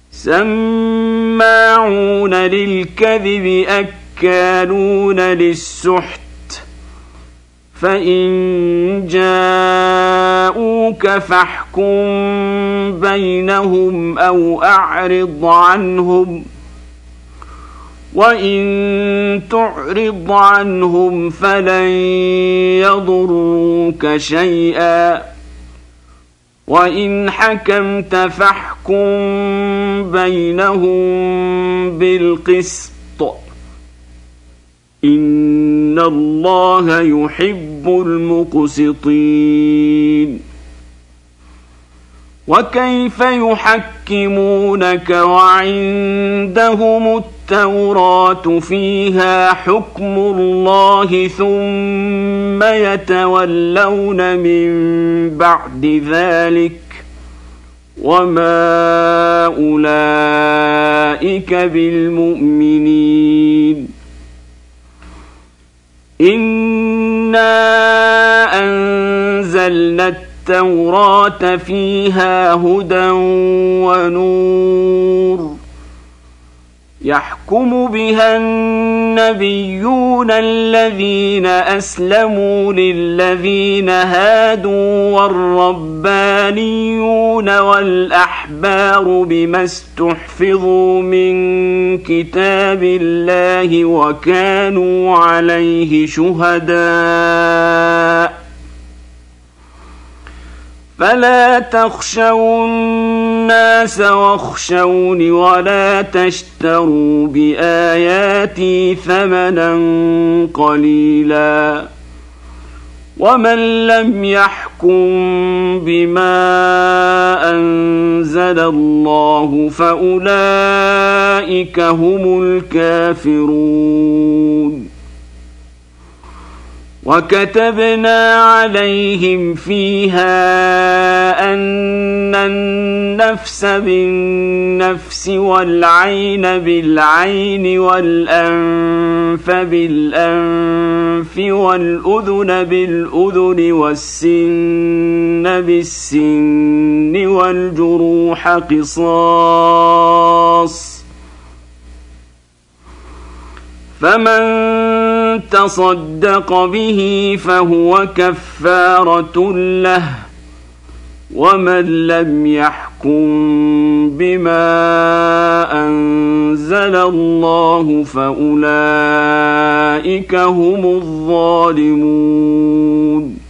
سماعون للكذب أكالون للسحت فإن جاءوك فاحكم بينهم أو أعرض عنهم وإن تعرض عنهم فلن يضروك شيئا وإن حكمت فاحكم بينهم بالقسط إن الله يحب المقسطين. وكيف يحكمونك وعندهم التوراة فيها حكم الله ثم يتولون من بعد ذلك وما أولئك بالمؤمنين. إنا أنزلنا التوراة فيها هدى ونور يحكم بها النبيون الذين أسلموا للذين هادوا والربانيون والأحبار بما استحفظوا من كتاب الله وكانوا عليه شهداء فلا تخشوا الناس واخشوني ولا تشتروا بآياتي ثمنا قليلا ومن لم يحكم بما أنزل الله فأولئك هم الكافرون. وكتبنا عليهم فيها أن النفس بالنفس والعين بالعين والأنف بالأنف والأذن بالأذن والسن بالسن والجروح قصاص فمن تصدق به فهو كفارة له ومن لم يحكم بما أنزل الله فأولئك هم الظالمون.